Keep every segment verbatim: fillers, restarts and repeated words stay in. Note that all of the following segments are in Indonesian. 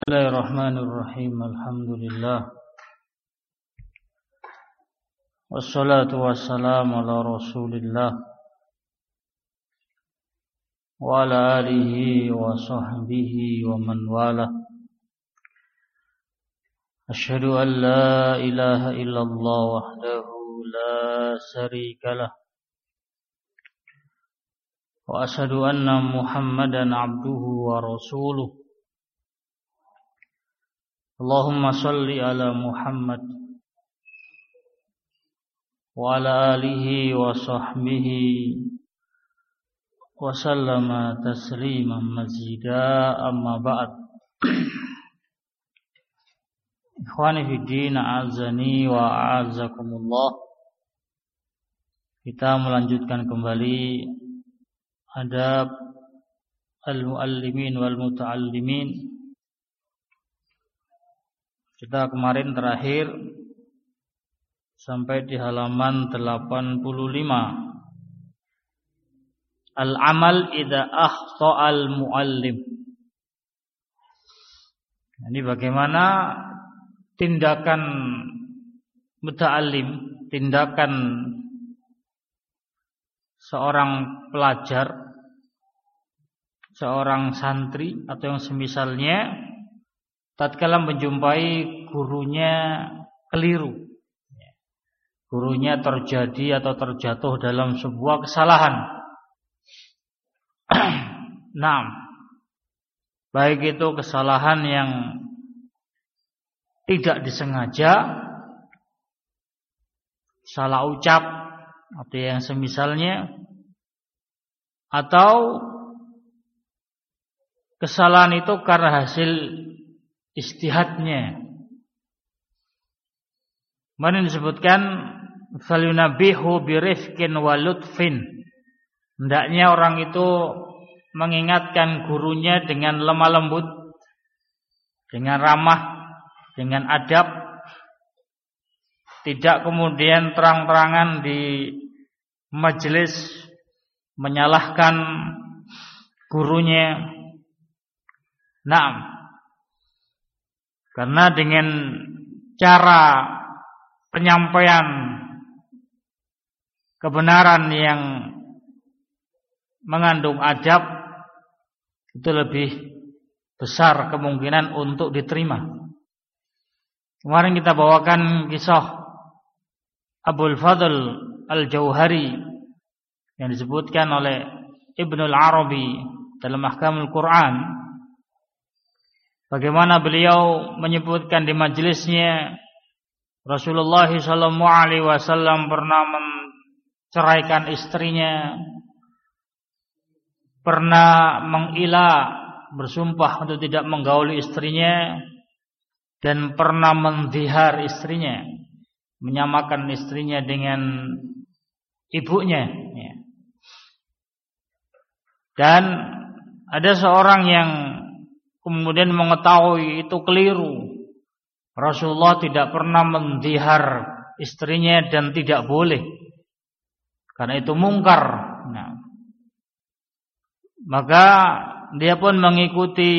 Bismillahirrahmanirrahim. Alhamdulillah. Wassalatu wassalamu ala Rasulillah wa ala alihi wa sahbihi wa man wala. Asyhadu an la ilaha illallah wahdahu la syarika lah. Wa asyhadu anna Muhammadan abduhu wa rasuluh. Allahumma salli ala Muhammad wa ala alihi wa sahbihi wa sallama tasliman mazida, amma ba'd. Ikhwani fi din, a'azani wa a'azakumullah. Kita melanjutkan kembali adab al-muallimin wal muta'allimin. Kita kemarin terakhir sampai di halaman delapan puluh lima. Al-amal idza akhta'al muallim. Ini bagaimana tindakan muta'allim, tindakan seorang pelajar, seorang santri atau yang semisalnya tatkala menjumpai gurunya keliru, gurunya terjadi atau terjatuh dalam sebuah kesalahan. Nah, baik itu kesalahan yang tidak disengaja, salah ucap atau yang semisalnya, atau kesalahan itu karena hasil istihadnya. Mana disebutkan falyunabihu birifqin wa lutfin. Hendaknya orang itu mengingatkan gurunya dengan lemah lembut, dengan ramah, dengan adab. Tidak kemudian terang-terangan di majelis menyalahkan gurunya. Naam. Karena dengan cara penyampaian kebenaran yang mengandung adab itu lebih besar kemungkinan untuk diterima. Kemarin kita bawakan kisah Abul Fadl Al-Jauhari yang disebutkan oleh Ibnul Arabi dalam Ahkamul Quran. Bagaimana beliau menyebutkan di majelisnya Rasulullah shallallahu alaihi wasallam pernah menceraikan istrinya, pernah mengilah bersumpah untuk tidak menggauli istrinya, dan pernah mendhihar istrinya, menyamakan istrinya dengan ibunya. Dan ada seorang yang kemudian mengetahui itu keliru. Rasulullah tidak pernah mendhihar istrinya dan tidak boleh, karena itu mungkar. Nah, maka dia pun mengikuti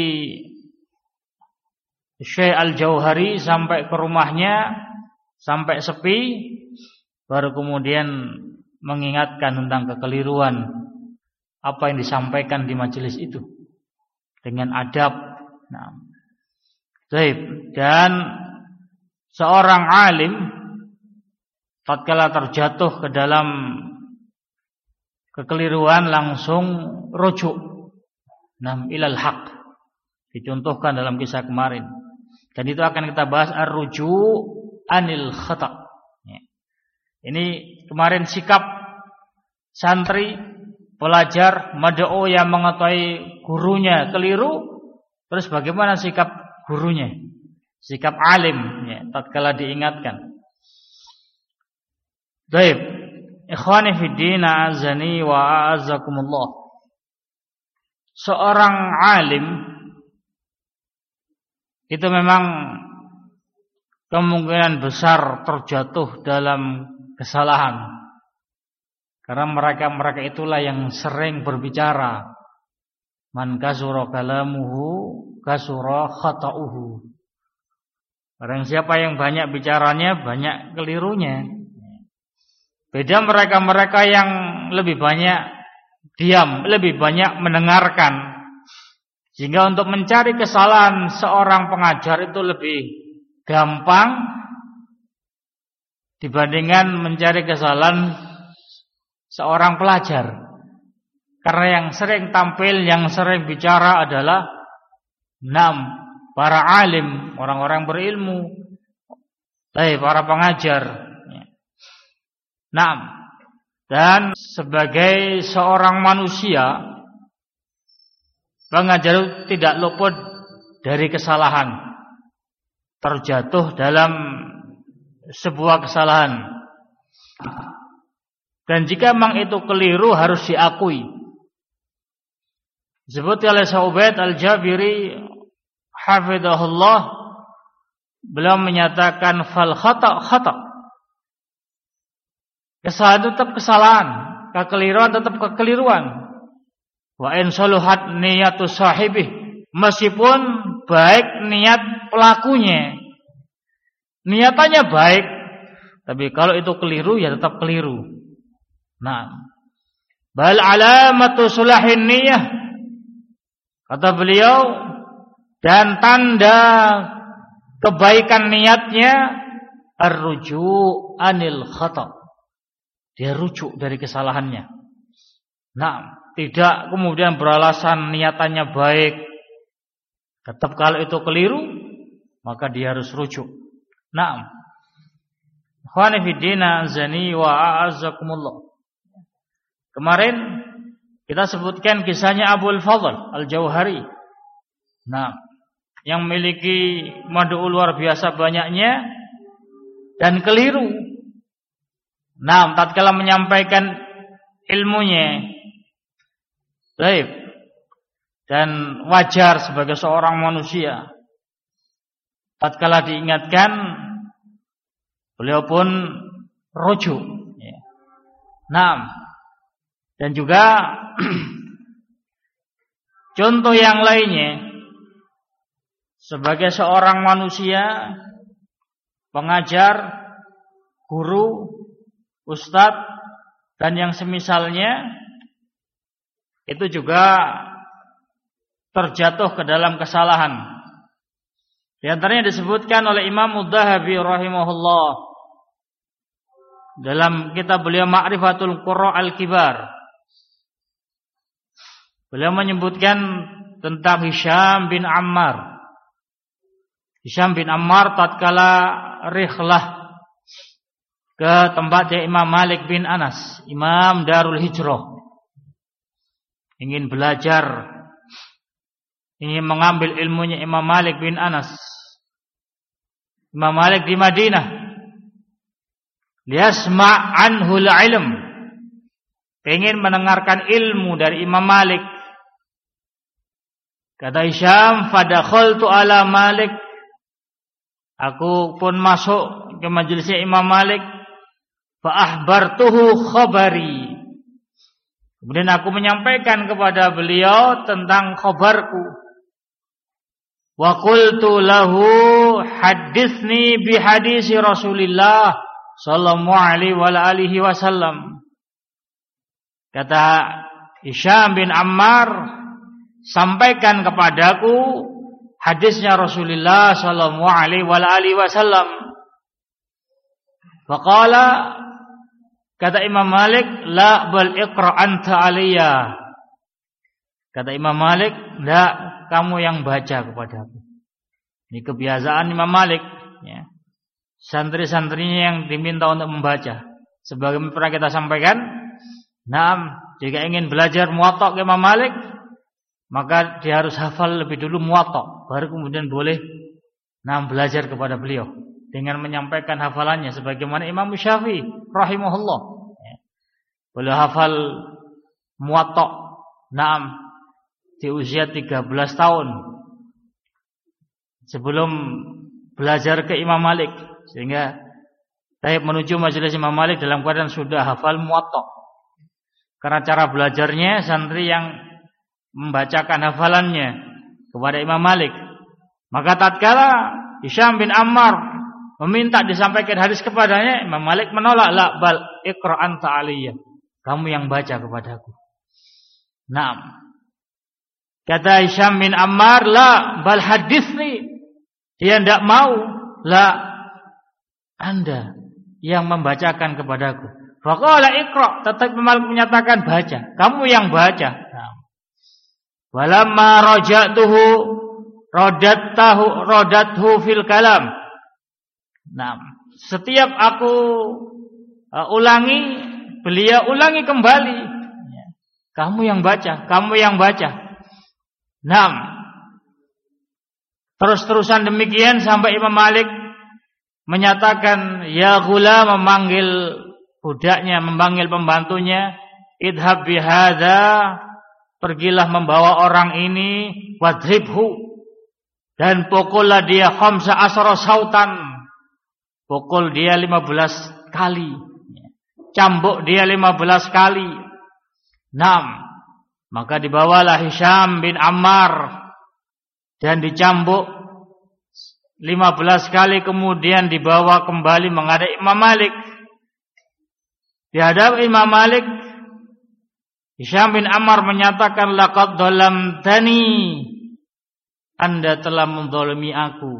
Syekh Al-Jauhari sampai ke rumahnya, sampai sepi, baru kemudian mengingatkan tentang kekeliruan apa yang disampaikan di majelis itu dengan adab. Nah, baik. Dan seorang alim tatkala terjatuh ke dalam kekeliruan langsung rujuk, nah, ilal haq, dicontohkan dalam kisah kemarin. Dan itu akan kita bahas ar-ruju' anil khata'. Ini kemarin sikap santri, pelajar, mad'u yang mengetahui gurunya keliru. Terus bagaimana sikap gurunya, sikap alim ya, tatkala diingatkan. Baik, ikhwani fi din, a'azani wa a'azakumullah. Seorang alim itu memang kemungkinan besar terjatuh dalam kesalahan, karena mereka-mereka itulah yang sering berbicara, Man kasura kalamuhu kasura khata'uhu. Barang siapa yang banyak bicaranya, banyak kelirunya. Beda mereka-mereka yang lebih banyak diam, lebih banyak mendengarkan. Sehingga untuk mencari kesalahan seorang pengajar itu lebih gampang dibandingkan mencari kesalahan seorang pelajar. Karena yang sering tampil, yang sering bicara adalah enam para alim, orang-orang berilmu, eh, para pengajar. Nah, dan sebagai seorang manusia, pengajar tidak luput dari kesalahan, terjatuh dalam sebuah kesalahan. Dan jika memang itu keliru harus diakui. Disebut oleh Sa'ubaid Al-Jabiri hafidhahullah, beliau menyatakan fal khata' khata'. Kesalahan tetap kesalahan, kekeliruan tetap kekeliruan. Wa in saluhat niyatu sahibih, meskipun baik niat pelakunya, niatannya baik, tapi kalau itu keliru ya tetap keliru. Nah, bal alamatu sulahin niyah, kata beliau, dan tanda kebaikan niatnya ar-ruju' anil khata'. Dia rujuk dari kesalahannya. Nah, tidak kemudian beralasan niatannya baik. Tetap kalau itu keliru, maka dia harus rujuk. Nah, ikhwani fiddina azani wa a'azzakumullah. Kemarin kita sebutkan kisahnya Abul Fadl Al-Jauhari. Nah, yang memiliki mad'u luar biasa banyaknya dan keliru. Nah, tatkala menyampaikan ilmunya, baik, dan wajar sebagai seorang manusia. Tatkala diingatkan, beliau pun rujuk. Nah, dan juga contoh yang lainnya, sebagai seorang manusia, pengajar, guru, ustadz, dan yang semisalnya itu juga terjatuh ke dalam kesalahan. Di antaranya disebutkan oleh Imam Mudzahabi rahimahullah dalam kitab beliau Ma'rifatul Qurra Al-Kibar. Beliau menyebutkan tentang Hisham bin Ammar. Hisham bin Ammar tatkala rihlah ke tempatnya Imam Malik bin Anas, Imam Darul Hijrah, ingin belajar, ingin mengambil ilmunya Imam Malik bin Anas. Imam Malik di Madinah, liyasma' anhul ilm, ingin mendengarkan ilmu dari Imam Malik. Kata Hisham, fadakhaltu ala Malik, aku pun masuk ke majelisnya Imam Malik. Fa'ahbartuhu khabari, kemudian aku menyampaikan kepada beliau tentang khabarku. Wa qultu lahu hadithni bihadisi Rasulillah sallallahu alaihi wa alihi wasallam. Kata Hisham bin Ammar, sampaikan kepadaku hadisnya Rasulullah sallallahu alaihi wa alihi wasallam. Faqala, kata Imam Malik, la bal iqra anta aliyya. Kata Imam Malik, la, kamu yang baca kepadaku. Ini kebiasaan Imam Malik, ya. Santri-santrinya yang diminta untuk membaca. Sebagaimana pernah kita sampaikan, nah, jika ingin belajar Muwatta ke Imam Malik, maka dia harus hafal lebih dulu Muwatta, baru kemudian boleh nah belajar kepada beliau dengan menyampaikan hafalannya sebagaimana Imam Syafi'i rahimahullah. Beliau hafal Muwatta Naam di usia tiga belas tahun sebelum belajar ke Imam Malik, sehingga saya menuju majelis Imam Malik dalam keadaan sudah hafal Muwatta. Karena cara belajarnya santri yang membacakan hafalannya kepada Imam Malik. Maka tatkala Hisham bin Ammar meminta disampaikan hadis kepadanya, Imam Malik menolak, la bal iqra anta aliyya, kamu yang baca kepadaku. Naam. Kata Hisham bin Ammar, la bal hadithni, dia tidak mau, la Anda yang membacakan kepadaku. Faqala iqra, tetap Imam Malik menyatakan baca, kamu yang baca. Naam. Walamma raja'tuhu Rodattahu rodathu fil kalam. Nah, setiap aku uh, ulangi, beliau ulangi kembali. Kamu yang baca, kamu yang baca. Nah, terus-terusan demikian sampai Imam Malik menyatakan, ya ghulam, memanggil budaknya, memanggil pembantunya, idhab bihadza, pergilah membawa orang ini, wadribhu, dan pukullah dia khamsa asra sautan, pukul dia lima belas kali, cambuk dia lima belas kali. Naam. Maka dibawalah Hisham bin Ammar dan dicambuk lima belas kali, kemudian dibawa kembali menghadap Imam Malik. Di hadapan Imam Malik, Hisham bin Ammar menyatakan, laqad dhalamtani, Anda telah menzalimi aku.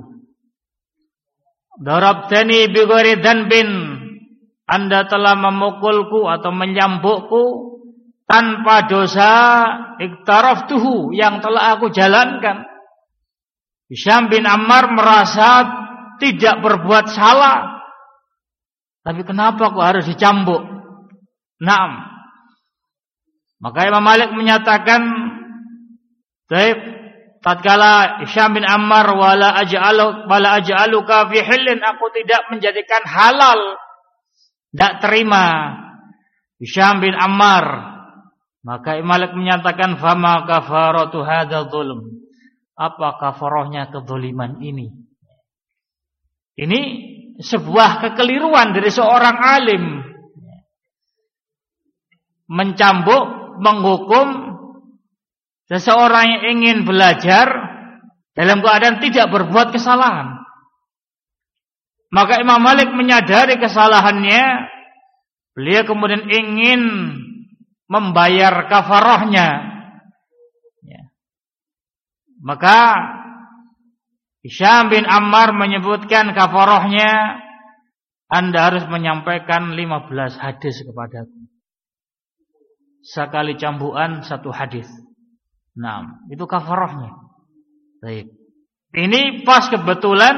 Darabtani bi ghairi dhanbin, Anda telah memukulku atau menyambukku tanpa dosa, iktaraftuhu, yang telah aku jalankan. Hisham bin Ammar merasa tidak berbuat salah, tapi kenapa kok harus dicambuk? Naam. Maka Imam Malik menyatakan, baik, tatkala Hisham bin Ammar, wala aj'alu wala aj'aluka fi hillin, aku tidak menjadikan halal, tidak terima Hisham bin Ammar. Maka Imam Malik menyatakan, fama kafaratu hadzal dzulm, apa kafarahnya kezaliman ini? Ini sebuah kekeliruan dari seorang alim, mencambuk, menghukum seseorang yang ingin belajar dalam keadaan tidak berbuat kesalahan. Maka Imam Malik menyadari kesalahannya, beliau kemudian ingin membayar kafarahnya. Ya. Maka Hisham bin Ammar menyebutkan kafarahnya, Anda harus menyampaikan lima belas hadis kepadaku. Sekali cambukan satu hadis. Nah, itu kafarahnya. Baik. Ini pas kebetulan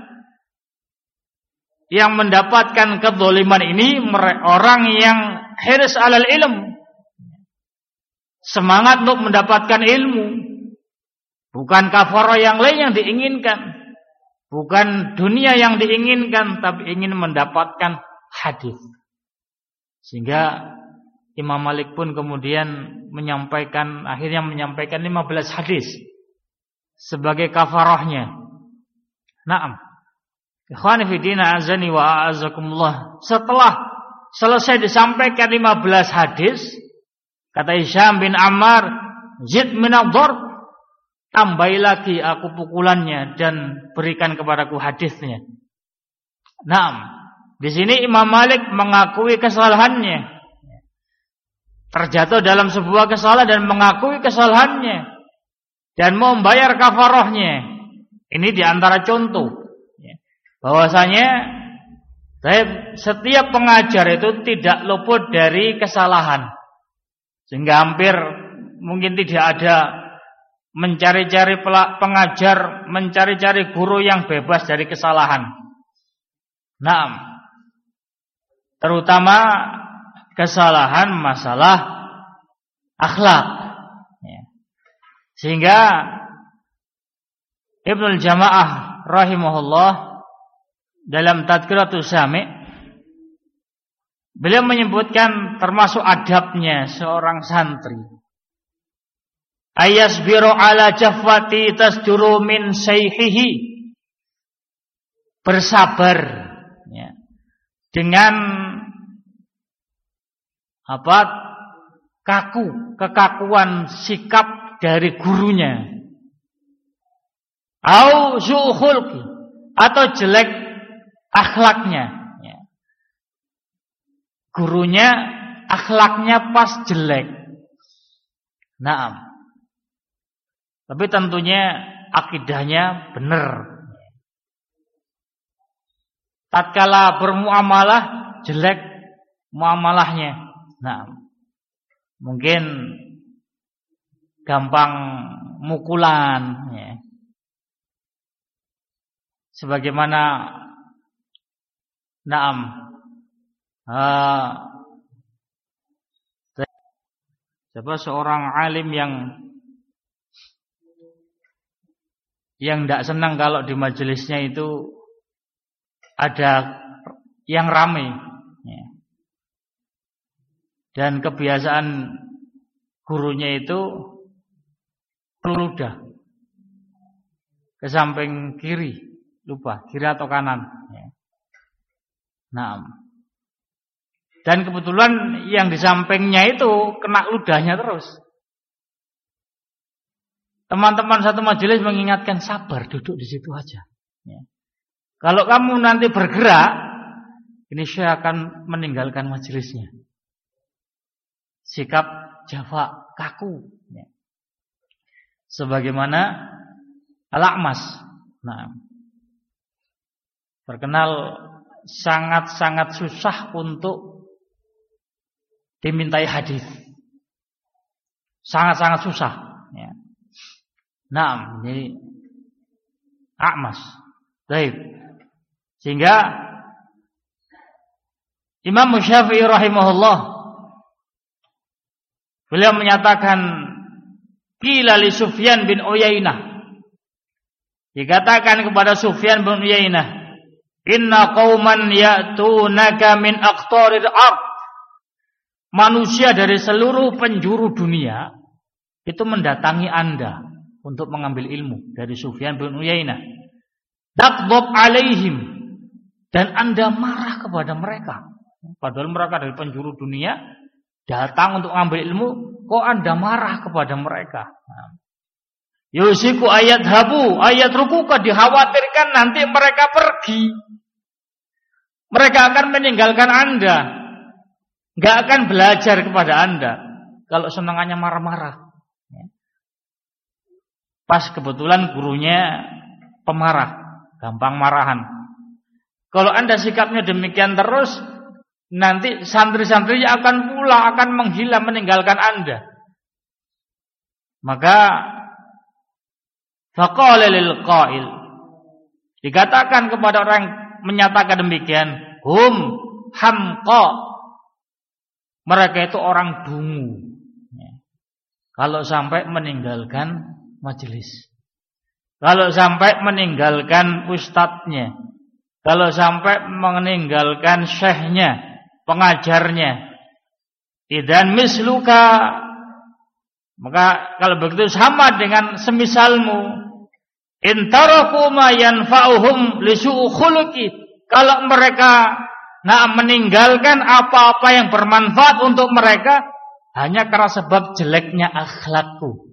yang mendapatkan kezaliman ini orang yang hirs alal ilm, semangat untuk mendapatkan ilmu. Bukan kafarah yang lain yang diinginkan, bukan dunia yang diinginkan, tapi ingin mendapatkan hadis. Sehingga Imam Malik pun kemudian menyampaikan, akhirnya menyampaikan lima belas hadis sebagai kafarahnya. Naam. Ikhwani fi din, azani wa a'azakumullah. Setelah selesai disampaikan lima belas hadis, kata Hisham bin Ammar, zid min ad-darb, tambahi lagi aku pukulannya dan berikan kepadaku hadisnya. Naam. Di sini Imam Malik mengakui kesalahannya, terjatuh dalam sebuah kesalahan dan mengakui kesalahannya dan mau membayar kafarahnya. Ini diantara contoh bahwasanya setiap pengajar itu tidak luput dari kesalahan, sehingga hampir mungkin tidak ada mencari-cari pengajar, mencari-cari guru yang bebas dari kesalahan. Naam. Terutama kesalahan masalah akhlak. Sehingga Ibnul Jamaah rahimahullah dalam Tadkiratus Sami', beliau menyebutkan termasuk adabnya seorang santri, ayasbiru ala jafwati tasduru min sayhihi, bersabar ya, dengan apa kaku, kekakuan sikap dari gurunya. Au su'u khulqi, atau jelek akhlaknya. Ya. Gurunya akhlaknya pas jelek. Naam. Tapi tentunya akidahnya benar. Tatkala bermuamalah jelek muamalahnya. Nah, mungkin gampang mukulan, ya. Sebagaimana naam uh, siapa seorang alim yang yang tidak senang kalau di majelisnya itu ada yang ramai, ya. Dan kebiasaan gurunya itu meludah ke samping kiri, lupa kiri atau kanan, ya. Nah, dan kebetulan yang di sampingnya itu kena ludahnya terus. Teman-teman satu majelis mengingatkan, sabar, duduk di situ aja, ya. Kalau kamu nanti bergerak, ini saya akan meninggalkan majelisnya. Sikap jafa, kaku, ya. Sebagaimana Al-A'mas, nah, terkenal sangat-sangat susah untuk dimintai hadis, sangat-sangat susah, ya. Nah, jadi A'mas, baik. Sehingga Imam Syafi'i rahimahullah, beliau menyatakan, qila li Sufyan bin Uyainah, dikatakan kepada Sufyan bin Uyainah, inna qauman ya'tunaka min aqtaril ard, manusia dari seluruh penjuru dunia itu mendatangi Anda untuk mengambil ilmu. Dari Sufyan bin Uyainah, taqdab alaihim, dan Anda marah kepada mereka, padahal mereka dari penjuru dunia datang untuk mengambil ilmu, kok Anda marah kepada mereka? Yusiku ayat habu, ayat rukuka, dikhawatirkan nanti mereka pergi, mereka akan meninggalkan Anda, nggak akan belajar kepada Anda. Kalau senangannya marah-marah, pas kebetulan gurunya pemarah, gampang marahan. Kalau Anda sikapnya demikian terus, nanti santri-santrinya akan pulang, akan menghilang, meninggalkan Anda. Maka faqala lil qail, dikatakan kepada orang yang menyatakan demikian, hum hamqa, mereka itu orang dungu, ya. Kalau sampai meninggalkan majelis, kalau sampai meninggalkan ustadznya, kalau sampai meninggalkan syekhnya, pengajarnya, idan misluka, maka kalau begitu sama dengan semisalmu. Intaraku ma yanfa'uhum li su'u khuluqi, kalau mereka nah meninggalkan apa-apa yang bermanfaat untuk mereka hanya karena sebab jeleknya akhlakku,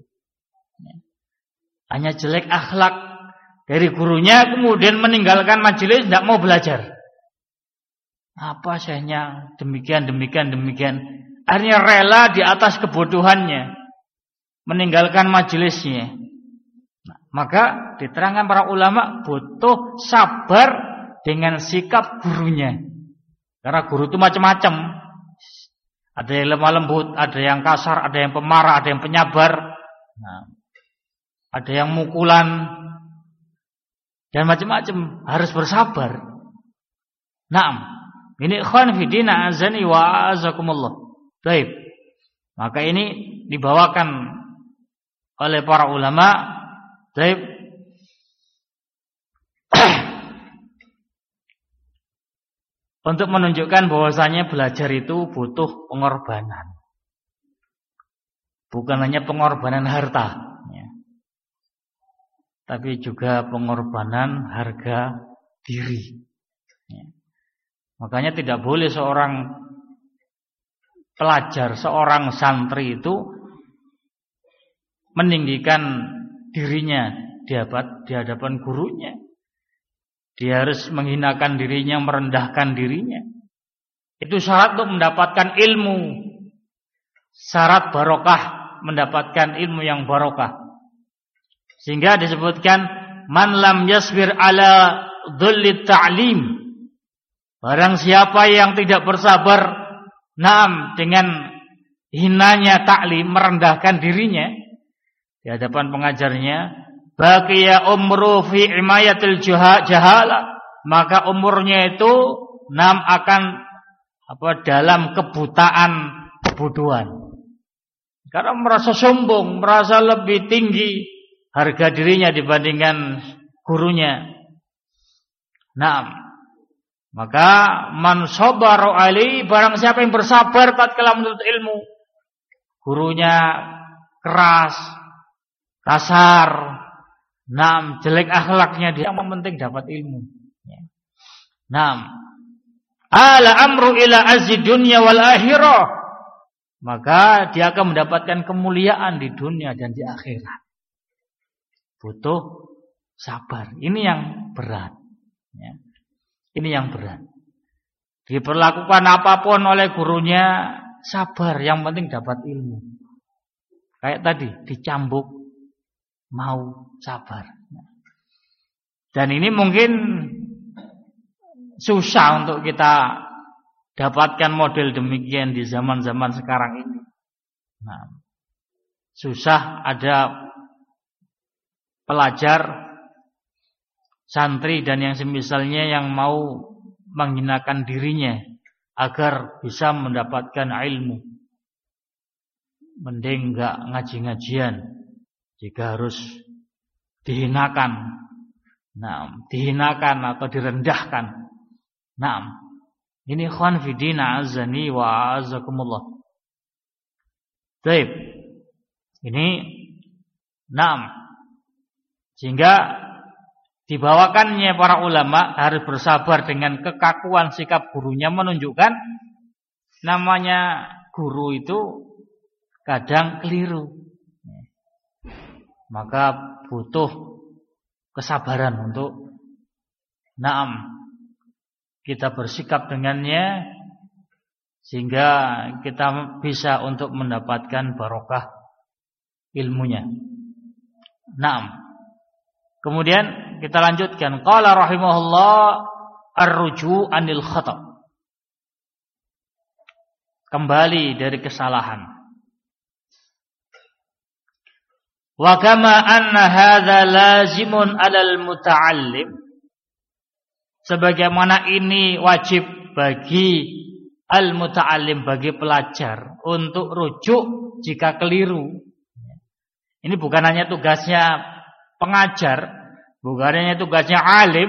hanya jelek akhlak dari gurunya, kemudian meninggalkan majelis, tidak mau belajar. Apa syekhnya demikian, demikian, demikian. Akhirnya rela di atas kebodohannya, meninggalkan majelisnya. Nah, maka diterangkan para ulama butuh sabar dengan sikap gurunya. Karena guru itu macam-macam. Ada yang lemah lembut, ada yang kasar, ada yang pemarah, ada yang penyabar. Nah, ada yang mukulan, dan macam-macam, harus bersabar. Naam, ini ikhwan fillah azani wa azakumullah. Baik. Maka ini dibawakan oleh para ulama, baik, untuk menunjukkan bahwasanya belajar itu butuh pengorbanan. Bukan hanya pengorbanan harta, tapi juga pengorbanan harga diri, ya. Makanya tidak boleh seorang pelajar, seorang santri itu meninggikan dirinya di hadapan gurunya. Dia harus menghinakan dirinya, merendahkan dirinya. Itu syarat untuk mendapatkan ilmu. Syarat barokah, mendapatkan ilmu yang barokah. Sehingga disebutkan man lam yasbir ala dhullit ta'lim. Barang siapa yang tidak bersabar naam dengan hinanya taklim, merendahkan dirinya di hadapan pengajarnya, baqiya umru fi imayatil jahala, maka umurnya itu nam akan apa dalam kebutaan, kebodohan. Karena merasa sombong, merasa lebih tinggi harga dirinya dibandingkan gurunya. Naam. Maka man sabara alai, barang siapa yang bersabar tatkala menuntut ilmu, gurunya keras, kasar, naam, jelek akhlaknya, dia yang penting dapat ilmu. Naam. Ala amru ila azzi dunya wal akhirah. Maka dia akan mendapatkan kemuliaan di dunia dan di akhirat. Butuh sabar. Ini yang berat. Ya. Ini yang berat. Diperlakukan apapun oleh gurunya, sabar. Yang penting dapat ilmu. Kayak tadi, dicambuk, mau sabar. Dan ini mungkin susah untuk kita dapatkan model demikian di zaman-zaman sekarang ini. Nah, susah ada pelajar, santri dan yang semisalnya yang mau menghinakan dirinya agar bisa mendapatkan ilmu. Mending enggak ngaji-ngajian jika harus dihinakan. Nah, dihinakan atau direndahkan. Nah, ini ikhwan fi din azani wa azakumullah. Baik. Ini enam. Sehingga dibawakannya para ulama harus bersabar dengan kekakuan sikap gurunya, menunjukkan namanya guru itu kadang keliru. Maka butuh kesabaran untuk naam kita bersikap dengannya sehingga kita bisa untuk mendapatkan barokah ilmunya. Naam. Kemudian kita lanjutkan. Qala rahimahullah ar-ruju' anil khata'. Kembali dari kesalahan. Wa kama anna hadza lazimun 'alal muta'allim. Sebagaimana ini wajib bagi al-muta'allim, bagi pelajar untuk rujuk jika keliru. Ini bukan hanya tugasnya pengajar, bukan hanya tugasnya alim,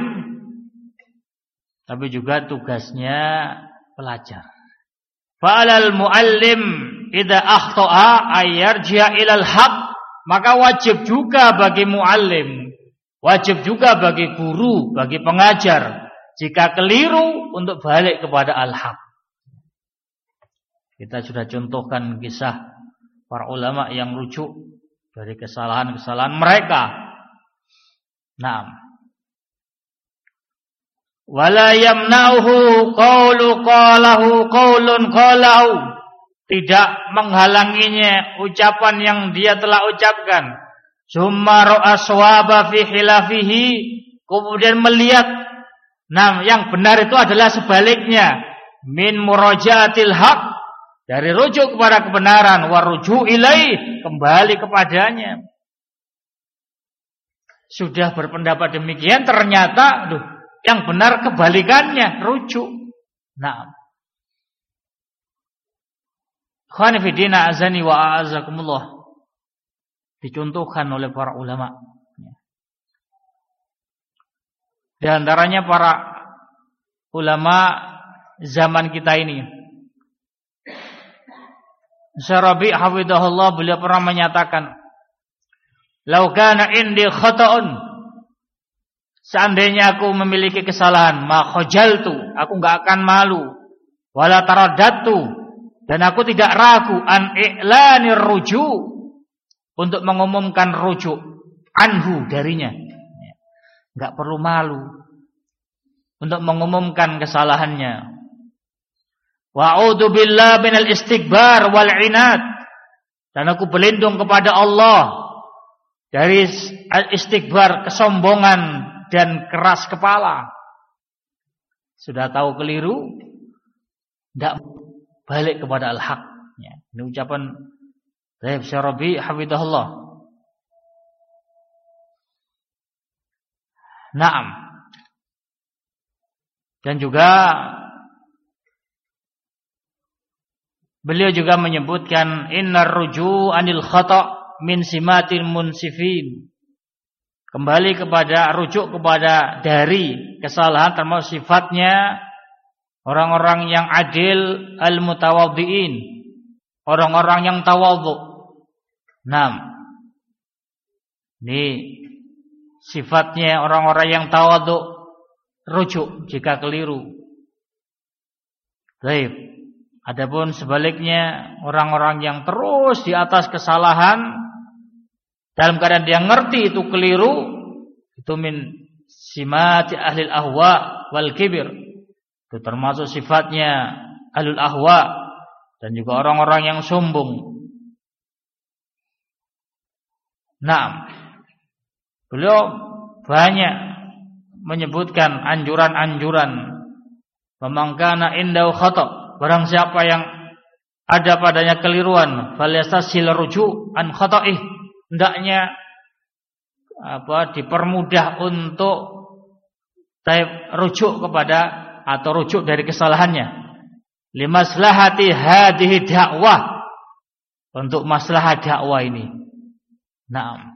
tapi juga tugasnya pelajar. Fa'alal muallim idza akhta'a ayyarji'a ilal haqq, maka wajib juga bagi muallim, wajib juga bagi guru, bagi pengajar jika keliru untuk balik kepada al-haq. Kita sudah contohkan kisah para ulama yang rujuk dari kesalahan-kesalahan mereka. Naam. Wala yamna'uhu qawlu qalahu qawlun qalahu. Tidak menghalanginya ucapan yang dia telah ucapkan. Summa ra'a sawaba fi khilafihi, kemudian melihat nah yang benar itu adalah sebaliknya. Min murajaatil haq, dari rujuk kepada kebenaran, waruju ilaih, kembali kepadanya. Sudah berpendapat demikian, ternyata aduh, yang benar kebalikannya, rujuk. Nah, khani fi din azani wa a'azakumullah, dicontohkan oleh para ulama. Di antaranya para ulama zaman kita ini. Syarabi hafidhahullah, beliau pernah menyatakan, "Lau kana indi khata'un," seandainya aku memiliki kesalahan, ma khajaltu, aku enggak akan malu, wala taraddatu, dan aku tidak ragu an i'lanir ruju', untuk mengumumkan rujuk anhu darinya. Enggak perlu malu untuk mengumumkan kesalahannya. Wa'udzu billahi minal istikbar wal inad. Dan aku berlindung kepada Allah dari istikbar, kesombongan dan keras kepala. Sudah tahu keliru, tidak balik kepada al-haq. Ya, ini ucapan Syekh Syarabi hafizahullah. Naam. Dan juga beliau juga menyebutkan innar ruju' anil khata' min simatil munsifin. Kembali kepada rujuk kepada dari kesalahan termasuk sifatnya orang-orang yang adil al-mutawadhi'in, orang-orang yang tawadhu. Naam. Ini sifatnya orang-orang yang tawadhu, rujuk jika keliru. Baik. Adapun sebaliknya orang-orang yang terus di atas kesalahan dalam keadaan dia ngerti itu keliru, itu min simati ahlil ahwa wal kibir. Itu termasuk sifatnya ahlul ahwa dan juga orang-orang yang sombong. Nah, beliau banyak menyebutkan anjuran-anjuran memangkana indau khata', barang siapa yang ada padanya keliruan falyastasil ruju' an khata'ih, hendaknya apa dipermudah untuk rujuk kepada atau rujuk dari kesalahannya. Limaslahati hadhihi dakwah, untuk maslahat dakwah ini. Naam.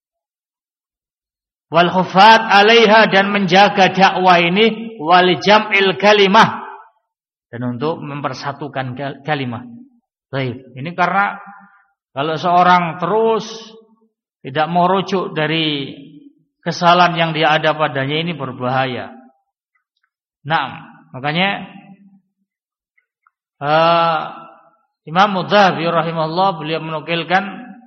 Wal hufat 'alaiha, dan menjaga dakwah ini, wal jam'il kalimah, dan untuk mempersatukan kalimah. Baik, ini karena kalau seorang terus tidak mau rujuk dari kesalahan yang dia ada padanya, ini berbahaya. Nah, makanya uh, Imam Mudzahabi rahimahullah beliau menukilkan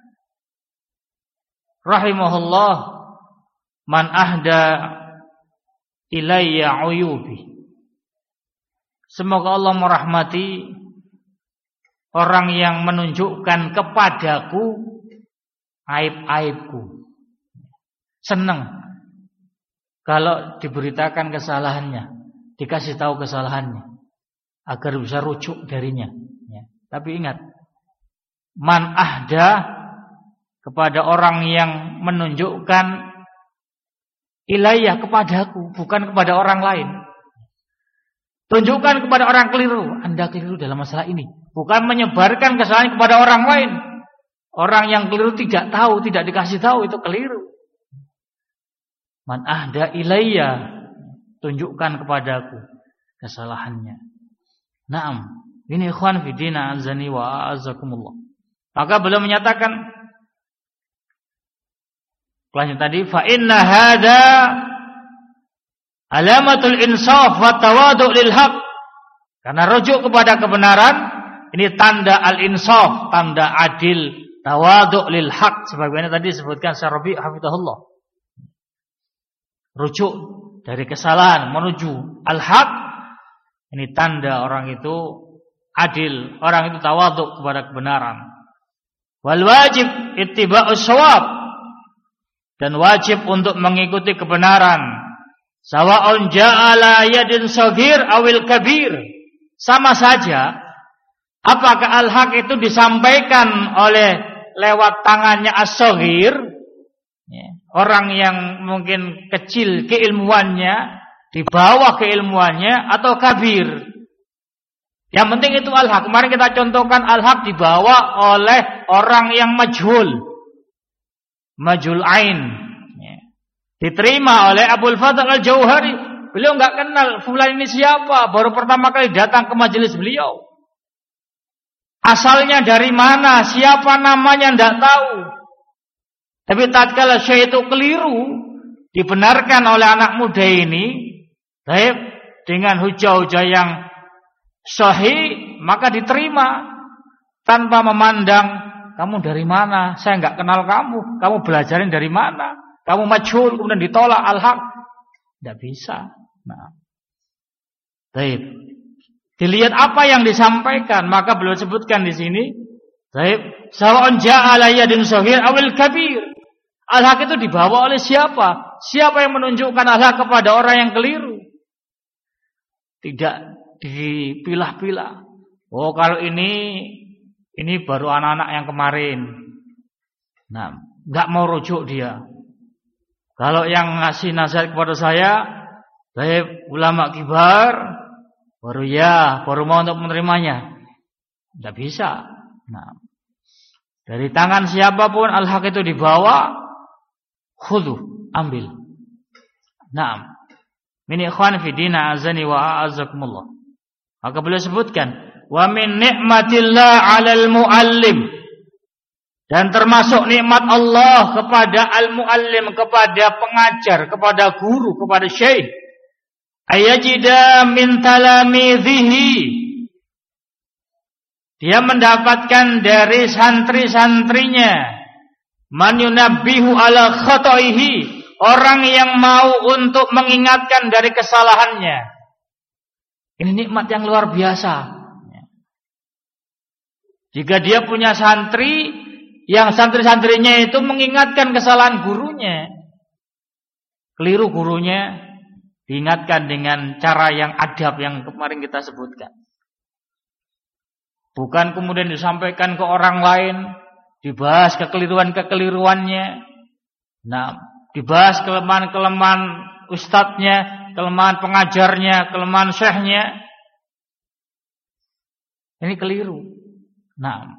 rahimahullah man ahda ilayya uyubi. Semoga Allah merahmati orang yang menunjukkan kepadaku aib-aibku. Senang kalau diberitakan kesalahannya, dikasih tahu kesalahannya, agar bisa rujuk darinya. Ya. Tapi ingat, man ahda, kepada orang yang menunjukkan ilayah, kepadaku, bukan kepada orang lain. Tunjukkan kepada orang keliru, Anda keliru dalam masalah ini, bukan menyebarkan kesalahan kepada orang lain. Orang yang keliru tidak tahu, tidak dikasih tahu, itu keliru. Man ahda ilayya, tunjukkan kepadaku kesalahannya. Naam, ini ikhwan fidina azani wa a'azzakumullah. Maka beliau menyatakan kelanjut tadi, fa inna hadza alamatul insaf wa tawadu' lil haq. Karena rujuk kepada kebenaran ini tanda al-insaf, tanda adil, tawadu' lil haq, sebagaimana tadi disebutkan Syarabi hafizahullah. Rujuk dari kesalahan menuju al-haq, ini tanda orang itu adil, orang itu tawadhu kepada kebenaran. Wal wajib ittiba'us shawab, dan wajib untuk mengikuti kebenaran. Sawa'un ja'ala yadin saghir awil kabir, sama saja apakah al-haq itu disampaikan oleh lewat tangannya as-saghir, ya, orang yang mungkin kecil keilmuannya, di bawah keilmuannya, atau kabir. Yang penting itu al-haq. Kemarin kita contohkan al-haq dibawa oleh orang yang majhul, majhul ain, ya. Diterima oleh Abul Fadl al-Jauhari. Beliau enggak kenal fulan ini siapa, baru pertama kali datang ke majelis beliau. Asalnya dari mana, siapa namanya enggak tahu. Tapi tatkala syekh itu keliru, dibenarkan oleh anak muda ini, baik, dengan hujah-hujah yang sahih, maka diterima tanpa memandang kamu dari mana? Saya enggak kenal kamu. Kamu belajarin dari mana? Kamu majhul kemudian ditolak al-haq. Tidak bisa. Nah. Baik. Dilihat apa yang disampaikan, maka beliau sebutkan di sini, baik, sawa'un ja'a ala yadin shaghir awil kabir. Al-haq itu dibawa oleh siapa? Siapa yang menunjukkan al-haq kepada orang yang keliru? Tidak dipilah-pilah. Oh, kalau ini ini baru anak-anak yang kemarin. Nah, enggak mau rujuk dia. Kalau yang ngasih nasihat kepada saya, baik ulama kibar, baru ya, baru mau untuk menerimanya. Tidak bisa. Nah, dari tangan siapapun al-haq itu dibawa, khudhu, ambil. Naam. Min ikhwan fi din azani wa a'azzakumullah. Maka beliau sebutkan, wa min ni'matillah 'alal muallim. Dan termasuk nikmat Allah kepada al-muallim, kepada pengajar, kepada guru, kepada syekh. Ayajida min talamidhihi. Dia mendapatkan dari santri-santrinya man yunabbihu ala khata'ihi, orang yang mau untuk mengingatkan dari kesalahannya. Ini nikmat yang luar biasa. Jika dia punya santri, yang santri-santrinya itu mengingatkan kesalahan gurunya, keliru gurunya, diingatkan dengan cara yang adab yang kemarin kita sebutkan. Bukan kemudian disampaikan ke orang lain, dibahas kekeliruan-kekeliruannya. Nah, dibahas kelemahan-kelemahan ustadznya, kelemahan pengajarnya, kelemahan syekhnya. Ini keliru. Nah,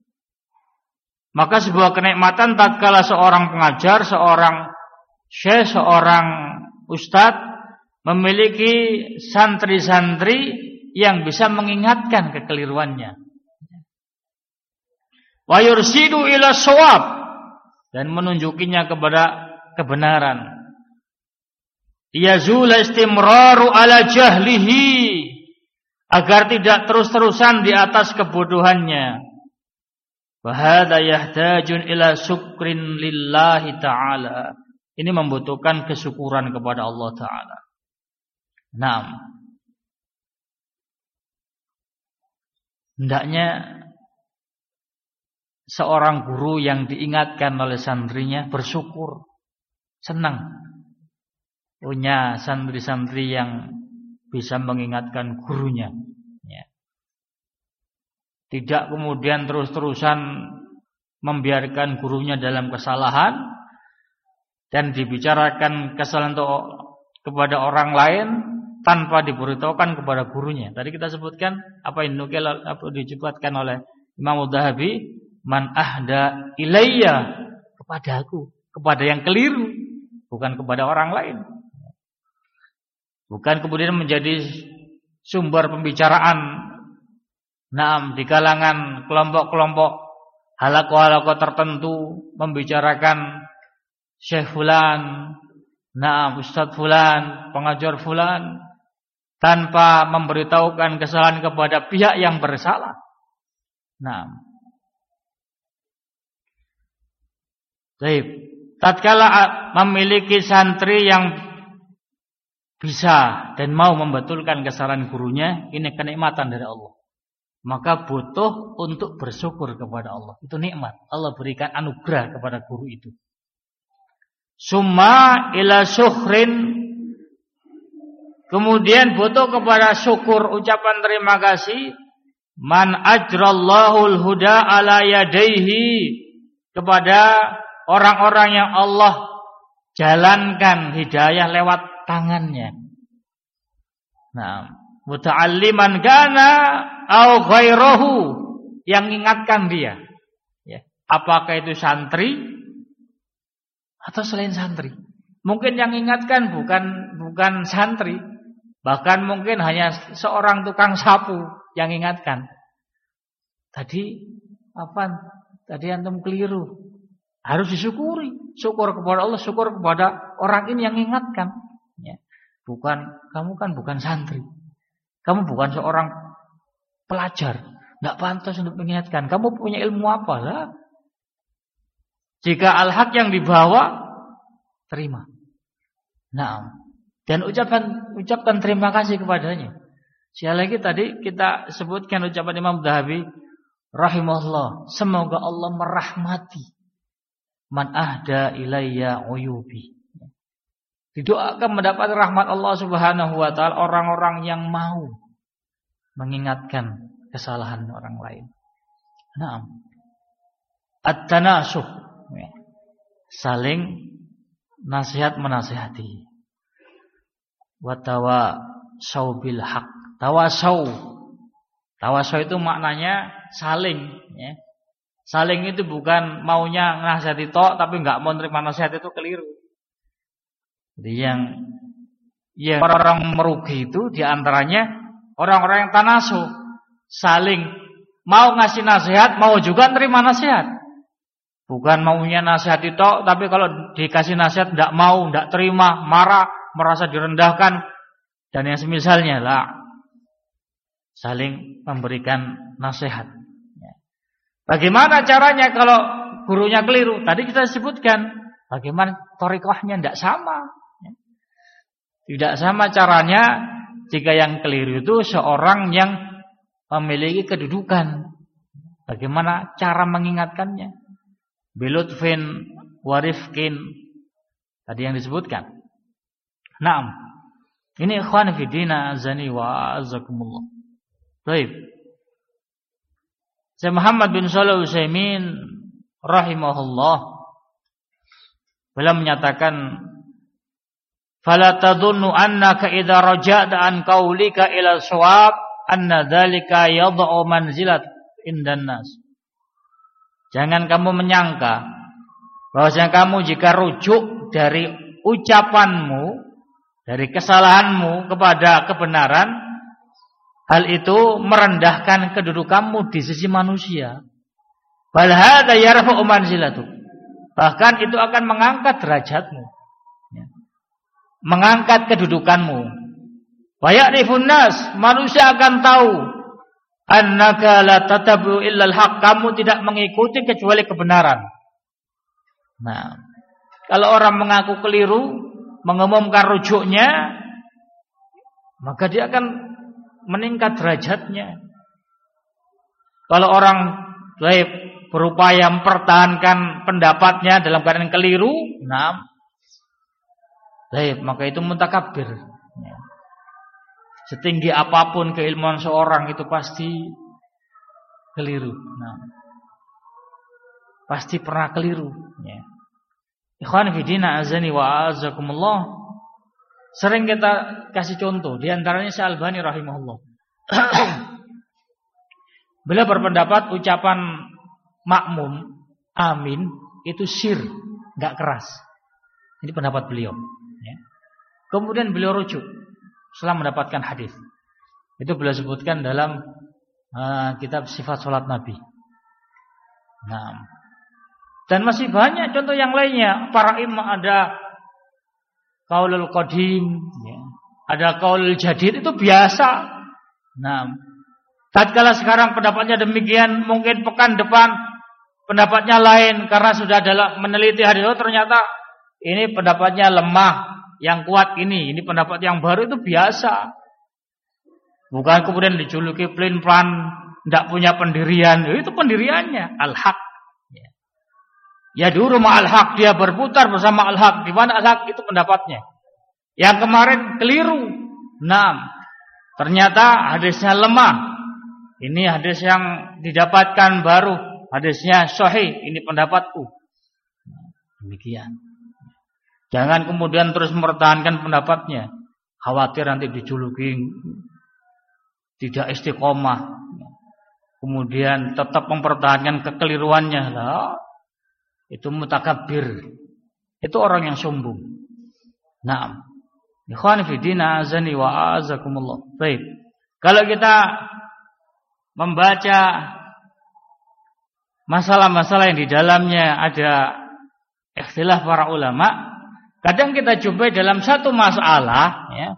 maka sebuah kenikmatan tatkala seorang pengajar, seorang syekh, seorang ustadz memiliki santri-santri yang bisa mengingatkan kekeliruannya. Wa yursidu ila shawab, dan menunjukinya kepada kebenaran. Yazul istimraru ala jahlihi, agar tidak terus-terusan di atas kebodohannya. Wa hadza yahtajun ila syukrin lillahi ta'ala. Ini membutuhkan kesyukuran kepada Allah Ta'ala. Naam. Hendaknya seorang guru yang diingatkan oleh santrinya bersyukur, senang punya santri-santri yang bisa mengingatkan gurunya. Ya. Tidak kemudian terus-terusan membiarkan gurunya dalam kesalahan dan dibicarakan kesalahan itu kepada orang lain tanpa diberitahukan kepada gurunya. Tadi kita sebutkan apa yang nukil, apa disebutkan oleh Imam Adz-Dzahabi, man ahda ilayya, kepada aku, kepada yang keliru, bukan kepada orang lain. Bukan kemudian menjadi sumber pembicaraan naam di kalangan kelompok-kelompok halaqah-halaqah tertentu, membicarakan Syekh fulan, naam Ustadz fulan, pengajar fulan, tanpa memberitahukan kesalahan kepada pihak yang bersalah. Naam. Baik, tatkala memiliki santri yang bisa dan mau membetulkan kesalahan gurunya, ini kenikmatan dari Allah. Maka butuh untuk bersyukur kepada Allah. Itu nikmat. Allah berikan anugerah kepada guru itu. Summa ila syukhrin, kemudian butuh kepada syukur, ucapan terima kasih, man ajrallahul huda ala yadaihi, kepada orang-orang yang Allah jalankan hidayah lewat tangannya. Nah, muta'alliman kana au ghairahu, yang ingatkan dia. Ya, apakah itu santri atau selain santri? Mungkin yang ingatkan bukan bukan santri, bahkan mungkin hanya seorang tukang sapu yang ingatkan. Tadi apa? Tadi antum keliru. Harus disyukuri. Syukur kepada Allah, syukur kepada orang ini yang ingatkan. Ya. Bukan, kamu kan bukan santri. Kamu bukan seorang pelajar. Tidak pantas untuk mengingatkan. Kamu punya ilmu apa lah? Jika al-haq yang dibawa, terima. Nah, dan ucapkan ucapkan terima kasih kepadanya. Sekali lagi tadi kita sebutkan ucapan Imam Dhahabi rahimahullah, semoga Allah merahmati man ahda ilayya uyubi. Didoakan mendapat rahmat Allah Subhanahu wa taala orang-orang yang mau mengingatkan kesalahan orang lain. Naam. At-tanasuh, saling nasihat menasihati. Wa tawasau bil haq. Tawasau. Tawasau itu maknanya saling, ya. Saling itu bukan maunya nasihati tok tapi enggak mau terima nasihat, itu keliru. Jadi yang yang orang merugi itu diantaranya orang-orang yang tanasu, saling mau ngasih nasihat, mau juga terima nasihat. Bukan maunya nasihat itu, tapi kalau dikasih nasihat tidak mau, tidak terima, marah, merasa direndahkan dan yang semisalnya lah. Saling memberikan nasihat. Bagaimana caranya kalau gurunya keliru? Tadi kita sebutkan bagaimana thariqahnya tidak sama. Tidak sama caranya jika yang keliru itu seorang yang memiliki kedudukan. Bagaimana cara mengingatkannya? Bilutfin warifkin. Tadi yang disebutkan. Naam. Ini ikhwan fillah azani wa azakumullah. Baik. Syekh Muhammad bin Shalih Al-Utsaimin rahimahullah beliau menyatakan, fala tadhunnu annaka idza raja'ta an qaulika ila shawab anna dzalika yad'u manzilat indan nas. Jangan kamu menyangka bahwasanya kamu jika rujuk dari ucapanmu, dari kesalahanmu kepada kebenaran, hal itu merendahkan kedudukanmu di sisi manusia. Bal hadza yarfa'u manzilatuk. Bahkan itu akan mengangkat derajatmu. Mengangkat kedudukanmu. Wa ya'rifun nas, manusia akan tahu annaka la tatabu illa al-haq, kamu tidak mengikuti kecuali kebenaran. Nah, kalau orang mengaku keliru, mengumumkan rujuknya, maka dia akan meningkat derajatnya. Kalau orang baik berupaya mempertahankan pendapatnya dalam keadaan keliru, nah, baik, maka itu mutakabbir. Ya. Setinggi apapun keilmuan seorang itu pasti keliru. Nah, pasti pernah keliru. Ya. Ikhwan fillah azani wa azakumullah. Sering kita kasih contoh, di antaranya Syekh Albani rahimahullah. Beliau berpendapat ucapan makmum amin itu sir, enggak keras. Ini pendapat beliau. Ya. Kemudian beliau rujuk setelah mendapatkan hadis. Itu beliau sebutkan dalam uh, kitab Sifat Salat Nabi. Nah, dan masih banyak contoh yang lainnya. Para imam ada qaulul qadim, ya. Ada qaulul jadid, itu biasa. Nah, tatkala sekarang pendapatnya demikian, mungkin pekan depan pendapatnya lain karena sudah dalam meneliti hadis, oh ternyata ini pendapatnya lemah, yang kuat ini, ini pendapat yang baru, itu biasa. Bukan kemudian dijuluki pelin-pelan, tidak punya pendirian, itu pendiriannya al-haq. Ya dulu ma'al haq, dia berputar bersama al-haq. Di mana al-haq itu pendapatnya. Yang kemarin keliru. Nah, ternyata hadisnya lemah. Ini hadis yang didapatkan baru, hadisnya sahih, ini pendapatku. Demikian. Jangan kemudian terus mempertahankan pendapatnya. Khawatir nanti dijuluki tidak istiqomah. Kemudian tetap mempertahankan kekeliruannya. Lah, itu mutakabbir. Itu orang yang sombong. Naam. Ikhwan fi din azani wa azakumullah. Baik. Kalau kita membaca masalah-masalah yang di dalamnya ada ikhtilaf para ulama, kadang kita jumpai dalam satu masalah, ya,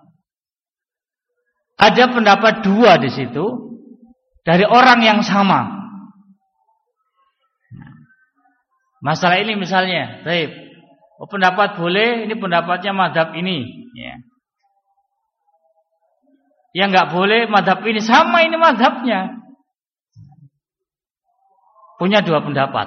ada pendapat dua di situ dari orang yang sama. Masalah ini misalnya, baik. Oh, pendapat boleh, ini pendapatnya madhab ini, ya. Yang nggak boleh madhab ini, sama ini madhabnya. Punya dua pendapat.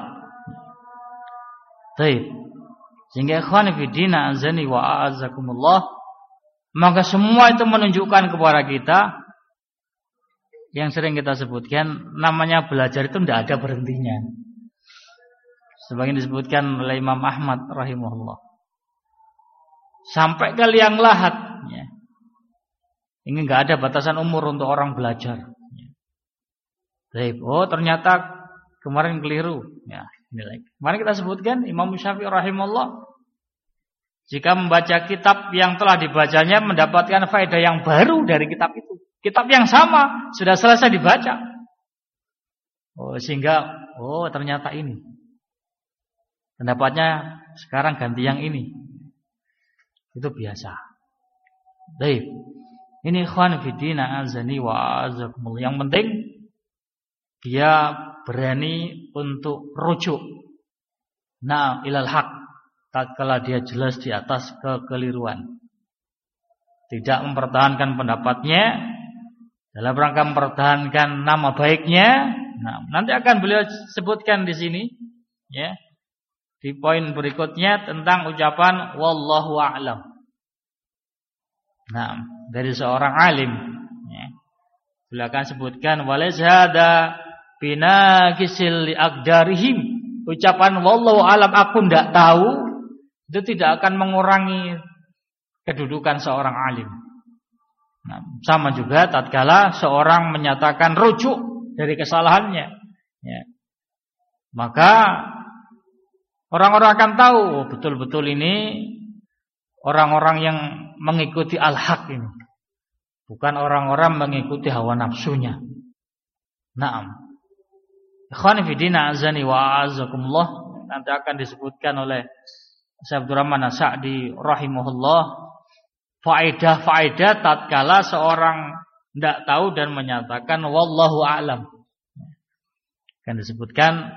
Baik. Sehingga ikhwan fillah azani wa a'azzakumullah, maka semua itu menunjukkan kepada kita yang sering kita sebutkan, namanya belajar itu tidak ada berhentinya. Sebagian disebutkan oleh Imam Ahmad rahimahullah. Sampai ke liang lahat, ya. Ini enggak ada batasan umur untuk orang belajar. Baik, oh ternyata kemarin keliru. Ya, ini lagi. Kemarin kita sebutkan Imam Syafi'i rahimahullah, jika membaca kitab yang telah dibacanya mendapatkan faedah yang baru dari kitab itu. Kitab yang sama sudah selesai dibaca. Oh, sehingga oh ternyata ini pendapatnya sekarang ganti yang ini. Itu biasa. Baik. Ini ikhwan fillah azani wa azakumullah. Yang penting dia berani untuk rujuk. Nah, ilal haq. Tatkala dia jelas di atas kekeliruan. Tidak mempertahankan pendapatnya dalam rangka mempertahankan nama baiknya. Nah, nanti akan beliau sebutkan di sini, ya. Di poin berikutnya tentang ucapan wallahu a'lam. Nah, dari seorang alim, ya. Beliau akan sebutkan walazada binakisil liaqdarihim. Ucapan wallahu a'lam aku tidak tahu itu tidak akan mengurangi kedudukan seorang alim. Nah, sama juga tatkala seorang menyatakan rujuk dari kesalahannya, ya. Maka orang-orang akan tahu oh, betul-betul ini orang-orang yang mengikuti al-haq ini, bukan orang-orang mengikuti hawa nafsunya. Naam. Ikhwan fillah azani wa a'azzakumullah, nanti akan disebutkan oleh Syekh Abdurrahman As-Sa'di rahimahullah faedah-faedah tatkala seorang tidak tahu dan menyatakan wallahu a'lam. Akan disebutkan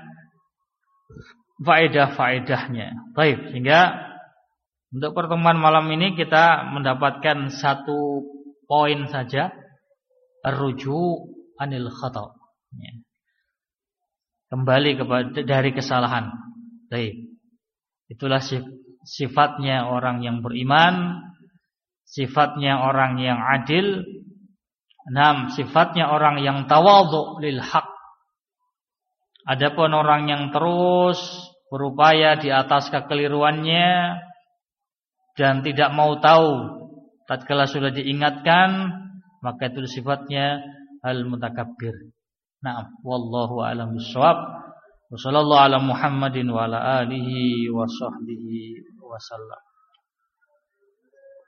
faedah-faedahnya. Baik, sehingga untuk pertemuan malam ini kita mendapatkan satu poin saja, ar-ruju' anil khata'. Ya. Kembali kepada dari kesalahan. Baik. Itulah sifatnya orang yang beriman, sifatnya orang yang adil, enam sifatnya orang yang tawadhu lil haq. Adapun orang yang terus berupaya di atas kekeliruannya dan tidak mau tahu tatkala sudah diingatkan, maka itu sifatnya al-mutakabbir. Naam, wallahu a'lam bishawab. Wassallallahu ala Muhammadin wa ala alihi wa sahbihi wa sallam.